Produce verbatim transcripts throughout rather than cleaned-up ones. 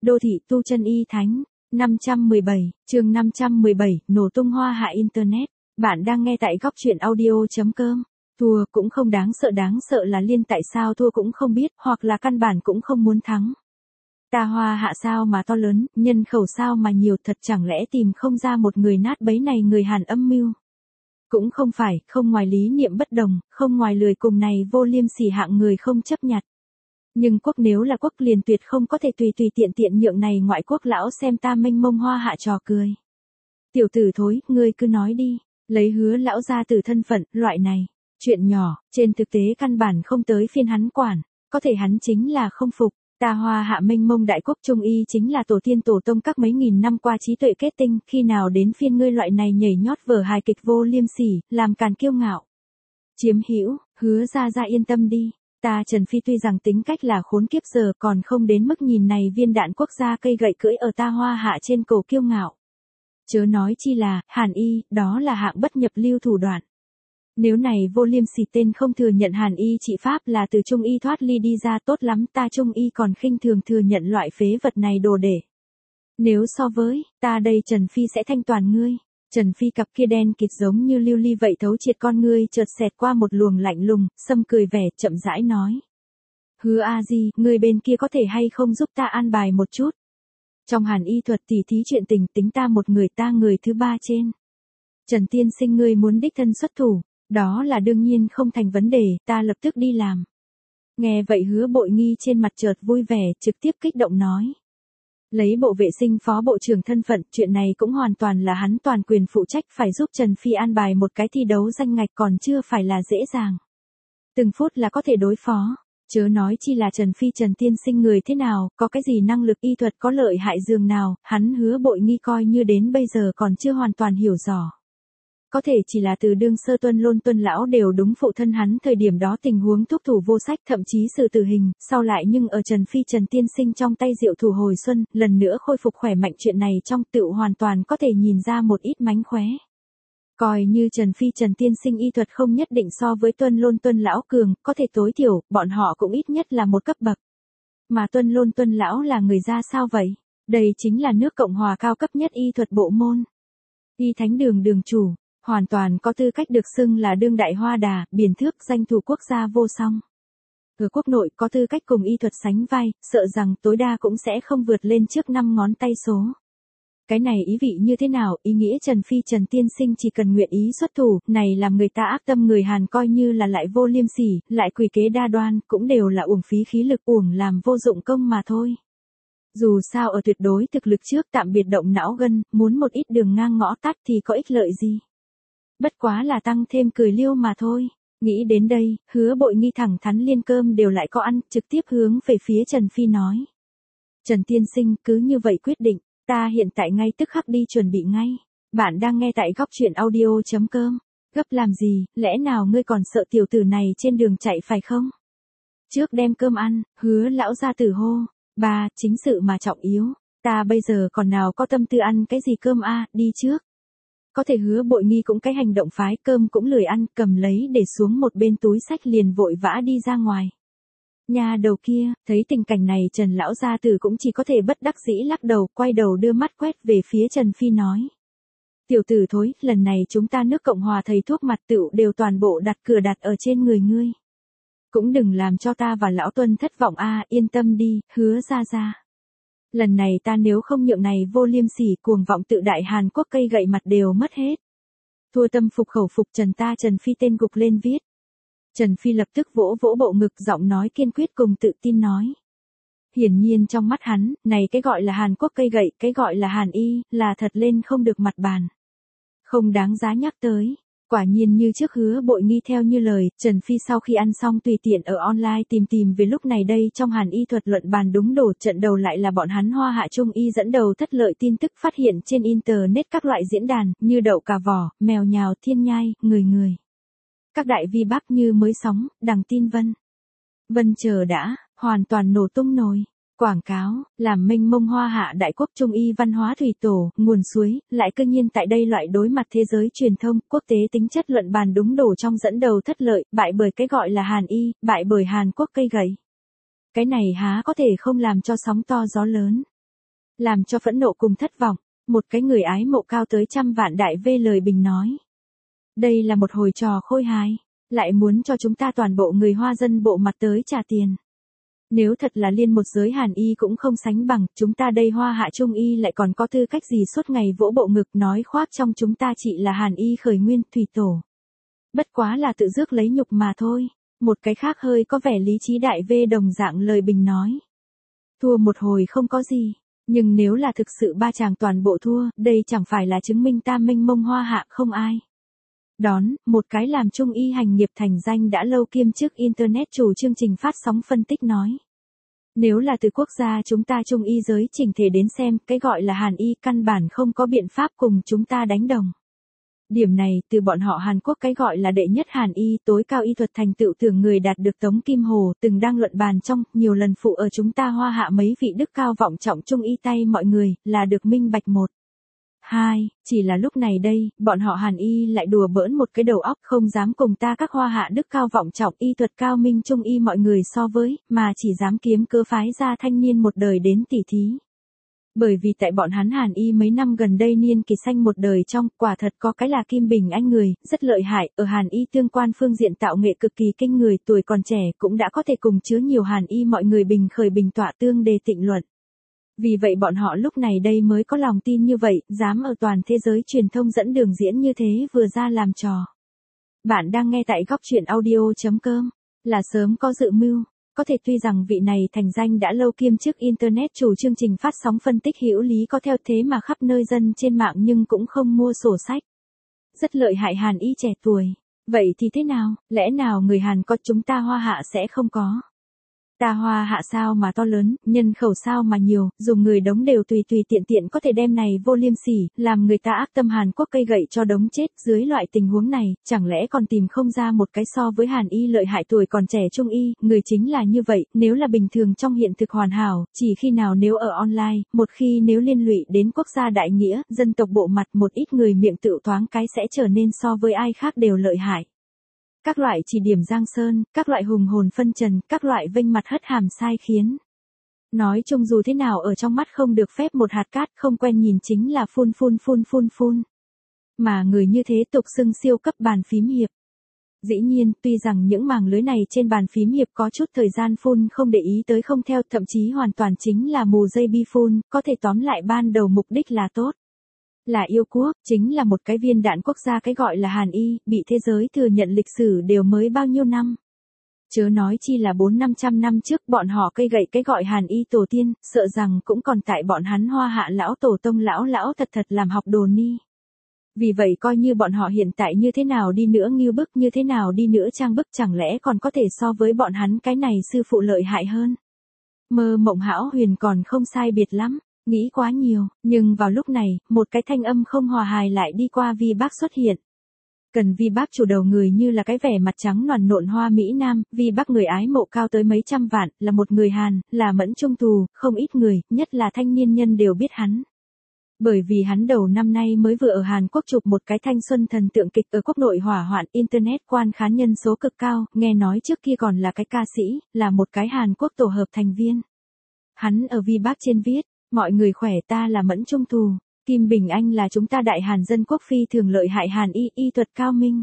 Đô thị tu chân y thánh. năm trăm mười bảy, chương năm trăm mười bảy, nổ tung hoa hạ Internet. Bạn đang nghe tại góc truyện audio.com. Thua cũng không đáng sợ, đáng sợ là liên tại sao thua cũng không biết, hoặc là căn bản cũng không muốn thắng. Ta hoa hạ sao mà to lớn, nhân khẩu sao mà nhiều, thật chẳng lẽ tìm không ra một người nát bấy này người Hàn âm mưu. Cũng không phải, không ngoài lý niệm bất đồng, không ngoài lười cùng này vô liêm sỉ hạng người không chấp nhặt. Nhưng quốc nếu là quốc liền tuyệt không có thể tùy tùy tiện tiện nhượng này ngoại quốc lão xem ta mênh mông hoa hạ trò cười. Tiểu tử thối, ngươi cứ nói đi, lấy Hứa lão gia tử thân phận, loại này, chuyện nhỏ, trên thực tế căn bản không tới phiên hắn quản, có thể hắn chính là không phục. Ta hoa hạ mênh mông đại quốc trung y chính là tổ tiên tổ tông các mấy nghìn năm qua trí tuệ kết tinh, khi nào đến phiên ngươi loại này nhảy nhót vở hài kịch vô liêm sỉ, làm càn kiêu ngạo. Chiếm hữu, Hứa gia gia yên tâm đi, ta Trần Phi tuy rằng tính cách là khốn kiếp giờ còn không đến mức nhìn này viên đạn quốc gia cây gậy cưỡi ở ta hoa hạ trên cổ kiêu ngạo. Chớ nói chi là, Hàn y, đó là hạng bất nhập lưu thủ đoạn. Nếu này vô liêm sỉ tên không thừa nhận Hàn y trị pháp là từ Trung y thoát ly đi ra, tốt lắm, ta Trung y còn khinh thường thừa nhận loại phế vật này đồ để. Nếu so với, ta đây Trần Phi sẽ thanh toàn ngươi. Trần Phi cặp kia đen kịt giống như lưu ly vậy thấu triệt con ngươi chợt xẹt qua một luồng lạnh lùng, sâm cười vẻ, chậm rãi nói. Hứa A Di, ngươi bên kia có thể hay không giúp ta an bài một chút. Trong Hàn y thuật tỉ thí chuyện tình tính ta một người ta người thứ ba trên. Trần tiên sinh ngươi muốn đích thân xuất thủ. Đó là đương nhiên không thành vấn đề, ta lập tức đi làm. Nghe vậy Hứa Bội Nghi trên mặt chợt vui vẻ, trực tiếp kích động nói. Lấy bộ vệ sinh phó bộ trưởng thân phận, chuyện này cũng hoàn toàn là hắn toàn quyền phụ trách, phải giúp Trần Phi an bài một cái thi đấu danh ngạch còn chưa phải là dễ dàng. Từng phút là có thể đối phó, chớ nói chi là Trần Phi Trần tiên sinh người thế nào, có cái gì năng lực y thuật có lợi hại dường nào, hắn Hứa Bội Nghi coi như đến bây giờ còn chưa hoàn toàn hiểu rõ. Có thể chỉ là từ đương sơ tuân lôn tuân lão đều đúng phụ thân hắn thời điểm đó tình huống thúc thủ vô sách, thậm chí sự tử hình, sau lại nhưng ở Trần Phi Trần tiên sinh trong tay diệu thủ hồi xuân, lần nữa khôi phục khỏe mạnh, chuyện này trong tựu hoàn toàn có thể nhìn ra một ít mánh khóe. Coi như Trần Phi Trần tiên sinh y thuật không nhất định so với tuân lôn tuân lão cường, có thể tối thiểu, bọn họ cũng ít nhất là một cấp bậc. Mà tuân lôn tuân lão là người ra sao vậy? Đây chính là nước Cộng hòa cao cấp nhất y thuật bộ môn. Y thánh đường đường chủ. Hoàn toàn có tư cách được xưng là đương đại hoa đà, biển thước, danh thủ quốc gia vô song. Ở quốc nội có tư cách cùng y thuật sánh vai, sợ rằng tối đa cũng sẽ không vượt lên trước năm ngón tay số. Cái này ý vị như thế nào, ý nghĩa Trần Phi Trần tiên sinh chỉ cần nguyện ý xuất thủ, này làm người ta ác tâm người Hàn coi như là lại vô liêm sỉ, lại quỷ kế đa đoan, cũng đều là uổng phí khí lực, uổng làm vô dụng công mà thôi. Dù sao ở tuyệt đối thực lực trước tạm biệt động não gân, muốn một ít đường ngang ngõ tắt thì có ích lợi gì. Bất quá là tăng thêm cười liêu mà thôi. Nghĩ đến đây, Hứa Bội Nghi thẳng thắn liên cơm đều lại có ăn, trực tiếp hướng về phía Trần Phi nói. Trần tiên sinh, cứ như vậy quyết định, ta hiện tại ngay tức khắc đi chuẩn bị ngay. Bạn đang nghe tại góc truyện audio.com. Gấp làm gì, lẽ nào ngươi còn sợ tiểu tử này trên đường chạy phải không? Trước đem cơm ăn, Hứa lão gia tử hô. Ba, chính sự mà trọng yếu, ta bây giờ còn nào có tâm tư ăn cái gì cơm a, đi trước. Có thể Hứa Bội Nghi cũng cái hành động phái, cơm cũng lười ăn, cầm lấy để xuống một bên túi sách liền vội vã đi ra ngoài. Nhà đầu kia, thấy tình cảnh này Trần lão gia tử cũng chỉ có thể bất đắc dĩ lắc đầu, quay đầu đưa mắt quét về phía Trần Phi nói. Tiểu tử thối, lần này chúng ta nước Cộng hòa thầy thuốc mặt tựu đều toàn bộ đặt cửa đặt ở trên người ngươi. Cũng đừng làm cho ta và lão Tuân thất vọng a, yên tâm đi, Hứa gia gia. Lần này ta nếu không nhượng này vô liêm sỉ cuồng vọng tự đại Hàn Quốc cây gậy mặt đều mất hết. Thua tâm phục khẩu phục, Trần ta Trần Phi tên gục lên viết. Trần Phi lập tức vỗ vỗ bộ ngực, giọng nói kiên quyết cùng tự tin nói. Hiển nhiên trong mắt hắn, này cái gọi là Hàn Quốc cây gậy, cái gọi là Hàn y, là thật lên không được mặt bàn. Không đáng giá nhắc tới. Quả nhiên như trước Hứa Bội Nghi theo như lời, Trần Phi sau khi ăn xong tùy tiện ở online tìm tìm về lúc này đây trong Hàn y thuật luận bàn đúng đổ, trận đầu lại là bọn hắn hoa hạ Trung y dẫn đầu thất lợi tin tức phát hiện trên internet các loại diễn đàn, như đậu cà vỏ, mèo nhào, thiên nhai, người người. Các đại vi bắc như mới sóng, đằng tin vân. Vân chờ đã, hoàn toàn nổ tung nồi. Quảng cáo, làm mênh mông hoa hạ đại quốc Trung y văn hóa thủy tổ, nguồn suối, lại cơ nhiên tại đây loại đối mặt thế giới truyền thông, quốc tế tính chất luận bàn đúng đổ trong dẫn đầu thất lợi, bại bởi cái gọi là Hàn y, bại bởi Hàn Quốc cây gậy. Cái này há có thể không làm cho sóng to gió lớn. Làm cho phẫn nộ cùng thất vọng, một cái người ái mộ cao tới trăm vạn đại vê lời bình nói. Đây là một hồi trò khôi hài, lại muốn cho chúng ta toàn bộ người Hoa dân bộ mặt tới trả tiền. Nếu thật là liên một giới Hàn Y cũng không sánh bằng, chúng ta đây Hoa Hạ Trung Y lại còn có tư cách gì suốt ngày vỗ bộ ngực nói khoác trong chúng ta chỉ là Hàn Y khởi nguyên thủy tổ. Bất quá là tự rước lấy nhục mà thôi, một cái khác hơi có vẻ lý trí đại vê đồng dạng lời bình nói. Thua một hồi không có gì, nhưng nếu là thực sự ba chàng toàn bộ thua, đây chẳng phải là chứng minh ta mênh mông Hoa Hạ không ai. Đón, một cái làm Trung Y hành nghiệp thành danh đã lâu kiêm chức Internet chủ chương trình phát sóng phân tích nói. Nếu là từ quốc gia chúng ta Trung Y giới chỉnh thể đến xem, cái gọi là Hàn Y căn bản không có biện pháp cùng chúng ta đánh đồng. Điểm này, từ bọn họ Hàn Quốc cái gọi là đệ nhất Hàn Y tối cao y thuật thành tựu tưởng người đạt được Tống Kim Hồ từng đang luận bàn trong, nhiều lần phụ ở chúng ta Hoa Hạ mấy vị đức cao vọng trọng Trung Y tay mọi người, là được minh bạch một. Hai, chỉ là lúc này đây, bọn họ Hàn Y lại đùa bỡn một cái đầu óc không dám cùng ta các Hoa Hạ đức cao vọng trọng y thuật cao minh Trung Y mọi người so với, mà chỉ dám kiếm cớ phái ra thanh niên một đời đến tỉ thí. Bởi vì tại bọn hắn Hàn Y mấy năm gần đây niên kỳ xanh một đời trong, quả thật có cái là Kim Bình Anh người, rất lợi hại, ở Hàn Y tương quan phương diện tạo nghệ cực kỳ kinh người, tuổi còn trẻ cũng đã có thể cùng chứa nhiều Hàn Y mọi người bình khởi bình tọa tương đề tịnh luận. Vì vậy bọn họ lúc này đây mới có lòng tin như vậy, dám ở toàn thế giới truyền thông dẫn đường diễn như thế vừa ra làm trò. Bạn đang nghe tại góc truyện audio chấm com, là sớm có dự mưu. Có thể tuy rằng vị này thành danh đã lâu kiêm chức Internet chủ chương trình phát sóng phân tích hữu lý có theo thế mà khắp nơi dân trên mạng nhưng cũng không mua sổ sách. Rất lợi hại Hàn Y trẻ tuổi. Vậy thì thế nào, lẽ nào người Hàn có chúng ta Hoa Hạ sẽ không có? Ta Hoa Hạ sao mà to lớn, nhân khẩu sao mà nhiều, dùng người đống đều tùy tùy tiện tiện có thể đem này vô liêm sỉ, làm người ta ác tâm Hàn Quốc cây gậy cho đống chết. Dưới loại tình huống này, chẳng lẽ còn tìm không ra một cái so với Hàn Y lợi hại tuổi còn trẻ Trung Y, người chính là như vậy, nếu là bình thường trong hiện thực hoàn hảo, chỉ khi nào nếu ở online, một khi nếu liên lụy đến quốc gia đại nghĩa, dân tộc bộ mặt một ít người miệng tự thoáng cái sẽ trở nên so với ai khác đều lợi hại. Các loại chỉ điểm giang sơn, các loại hùng hồn phân trần, các loại vênh mặt hất hàm sai khiến. Nói chung dù thế nào ở trong mắt không được phép một hạt cát không quen nhìn chính là phun phun phun phun phun. Mà người như thế tục xưng siêu cấp bàn phím hiệp. Dĩ nhiên, tuy rằng những màng lưới này trên bàn phím hiệp có chút thời gian phun không để ý tới không theo, thậm chí hoàn toàn chính là mù dây bi phun, có thể tóm lại ban đầu mục đích là tốt. Là yêu quốc, chính là một cái viên đạn quốc gia cái gọi là Hàn Y, bị thế giới thừa nhận lịch sử đều mới bao nhiêu năm. Chớ nói chi là bốn năm trăm năm trước bọn họ cây gậy cái gọi Hàn Y tổ tiên, sợ rằng cũng còn tại bọn hắn Hoa Hạ lão tổ tông lão lão thật thật làm học đồ ni. Vì vậy coi như bọn họ hiện tại như thế nào đi nữa nghiêu bức như thế nào đi nữa trang bức chẳng lẽ còn có thể so với bọn hắn cái này sư phụ lợi hại hơn. Mơ mộng hão huyền còn không sai biệt lắm. Nghĩ quá nhiều, nhưng vào lúc này, một cái thanh âm không hòa hài lại đi qua Vi Bác xuất hiện. Cần Vi Bác chủ đầu người như là cái vẻ mặt trắng noằn nộn hoa Mỹ Nam, Vi Bác người ái mộ cao tới mấy trăm vạn, là một người Hàn, là mẫn trung thù, không ít người, nhất là thanh niên nhân đều biết hắn. Bởi vì hắn đầu năm nay mới vừa ở Hàn Quốc chụp một cái thanh xuân thần tượng kịch ở quốc nội hỏa hoạn Internet quan khán nhân số cực cao, nghe nói trước kia còn là cái ca sĩ, là một cái Hàn Quốc tổ hợp thành viên. Hắn ở Vi Bác trên viết. Mọi người khỏe, ta là Mẫn Trung Thù, Kim Bình Anh là chúng ta đại Hàn dân quốc phi thường lợi hại Hàn Y, y thuật cao minh.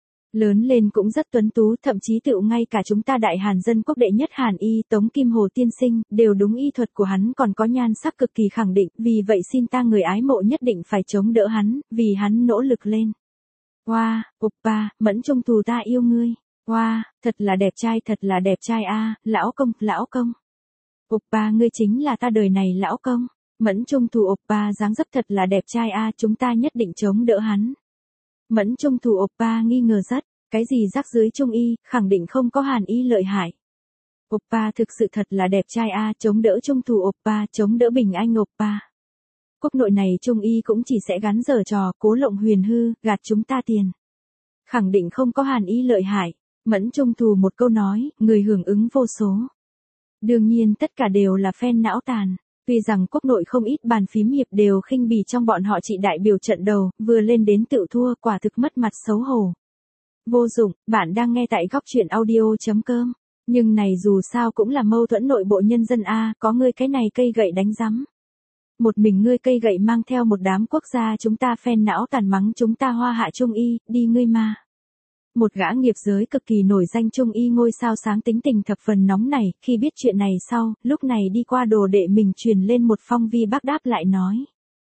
Lớn lên cũng rất tuấn tú, thậm chí tự ngay cả chúng ta đại Hàn dân quốc đệ nhất Hàn Y, Tống Kim Hồ tiên sinh, đều đúng y thuật của hắn còn có nhan sắc cực kỳ khẳng định, vì vậy xin ta người ái mộ nhất định phải chống đỡ hắn, vì hắn nỗ lực lên. Wow, oppa, Mẫn Trung Thù ta yêu ngươi. Wow, thật là đẹp trai, thật là đẹp trai a, lão công, lão công. Oppa ngươi chính là ta đời này lão công. Mẫn Trung Thù Oppa dáng dấp thật là đẹp trai a, chúng ta nhất định chống đỡ hắn. Mẫn Trung Thù Oppa nghi ngờ rất, cái gì rắc dưới Trung Y, khẳng định không có Hàn Y lợi hại. Oppa thực sự thật là đẹp trai a, chống đỡ Trung Thù Oppa, chống đỡ Bình Anh Oppa. Quốc nội này Trung Y cũng chỉ sẽ gắn giở trò, cố lộng huyền hư, gạt chúng ta tiền. Khẳng định không có Hàn Y lợi hại. Mẫn Trung Thù một câu nói, người hưởng ứng vô số. Đương nhiên tất cả đều là fan não tàn. Tuy rằng quốc nội không ít bàn phím hiệp đều khinh bỉ trong bọn họ chị đại biểu trận đầu, vừa lên đến tự thua, quả thực mất mặt xấu hổ. Vô dụng, bạn đang nghe tại góc truyện audio chấm com. Nhưng này dù sao cũng là mâu thuẫn nội bộ nhân dân a, có người cái này cây gậy đánh rắm. Một mình ngươi cây gậy mang theo một đám quốc gia chúng ta phen não tàn mắng chúng ta Hoa Hạ Trung Y, đi ngươi ma. Một gã nghiệp giới cực kỳ nổi danh Trung Y ngôi sao sáng tính tình thập phần nóng này, khi biết chuyện này sau, lúc này đi qua đồ đệ mình truyền lên một phong vi bác đáp lại nói.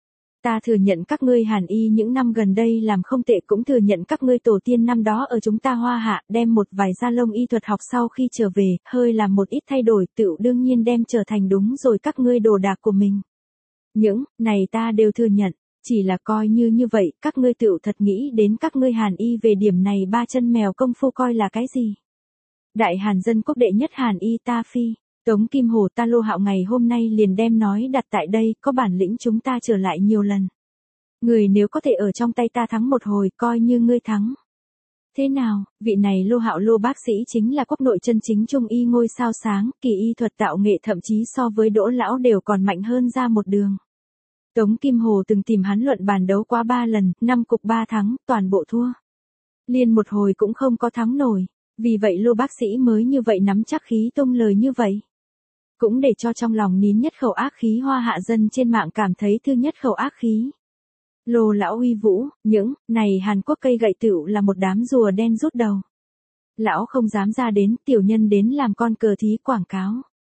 Ta thừa nhận các ngươi Hàn Y những năm gần đây làm không tệ, cũng thừa nhận các ngươi tổ tiên năm đó ở chúng ta Hoa Hạ đem một vài gia lông y thuật học sau khi trở về, hơi làm một ít thay đổi tựu đương nhiên đem trở thành đúng rồi các ngươi đồ đạc của mình. Những này ta đều thừa nhận, chỉ là coi như như vậy, các ngươi tựu thật nghĩ đến các ngươi Hàn Y về điểm này ba chân mèo công phu coi là cái gì. Đại Hàn dân quốc đệ nhất Hàn Y ta phi. Tống Kim Hồ ta Lô Hạo ngày hôm nay liền đem nói đặt tại đây, có bản lĩnh chúng ta trở lại nhiều lần. Người nếu có thể ở trong tay ta thắng một hồi, coi như ngươi thắng. Thế nào, vị này Lô Hạo Lô bác sĩ chính là quốc nội chân chính Trung Y ngôi sao sáng, kỳ y thuật tạo nghệ thậm chí so với Đỗ lão đều còn mạnh hơn ra một đường. Tống Kim Hồ từng tìm hắn luận bàn đấu qua ba lần, năm cục ba thắng, toàn bộ thua. Liên một hồi cũng không có thắng nổi, vì vậy Lô bác sĩ mới như vậy nắm chắc khí tung lời như vậy. Cũng để cho trong lòng nín nhất khẩu ác khí Hoa Hạ dân trên mạng cảm thấy thương nhất khẩu ác khí. Lô lão uy vũ, những này Hàn Quốc cây gậy tựu là một đám rùa đen rút đầu. Lão không dám ra đến, tiểu nhân đến làm con cờ thí quảng cáo.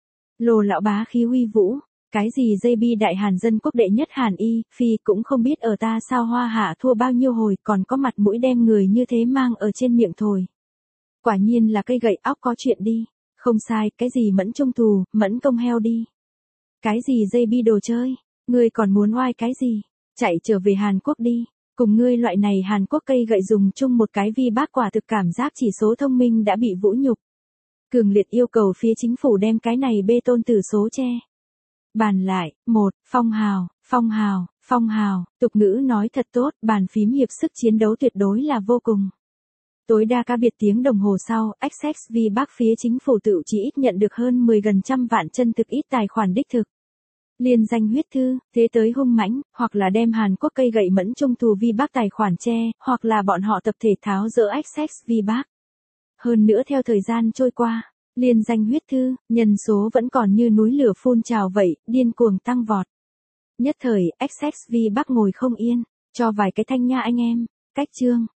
Lô lão bá khí uy vũ, cái gì dây bi đại Hàn dân quốc đệ nhất Hàn Y, phi cũng không biết ở ta sao Hoa Hạ thua bao nhiêu hồi, còn có mặt mũi đem người như thế mang ở trên miệng thổi. Quả nhiên là cây gậy óc có chuyện đi. Không sai, cái gì mẫn trung thù, mẫn công heo đi. Cái gì dây bi đồ chơi, ngươi còn muốn oai cái gì, chạy trở về Hàn Quốc đi, cùng ngươi loại này Hàn Quốc cây gậy dùng chung một cái vi bác quả thực cảm giác chỉ số thông minh đã bị vũ nhục. Cường liệt yêu cầu phía chính phủ đem cái này bê tôn tử số che. Bàn lại, một, phong hào, phong hào, phong hào, tục ngữ nói thật tốt, bàn phím hiệp sức chiến đấu tuyệt đối là vô cùng. Tối đa ca biệt tiếng đồng hồ sau, ích ích vì bác phía chính phủ tự chỉ ít nhận được hơn mười gần trăm vạn chân thực ít tài khoản đích thực. Liên danh huyết thư, thế tới hung mãnh, hoặc là đem Hàn Quốc cây gậy mẫn trung thù vi bác tài khoản che, hoặc là bọn họ tập thể tháo dỡ ích ích vì bác. Hơn nữa theo thời gian trôi qua, liên danh huyết thư, nhân số vẫn còn như núi lửa phun trào vậy, điên cuồng tăng vọt. Nhất thời, ích ích vì bác ngồi không yên, cho vài cái thanh nha anh em, cách chương.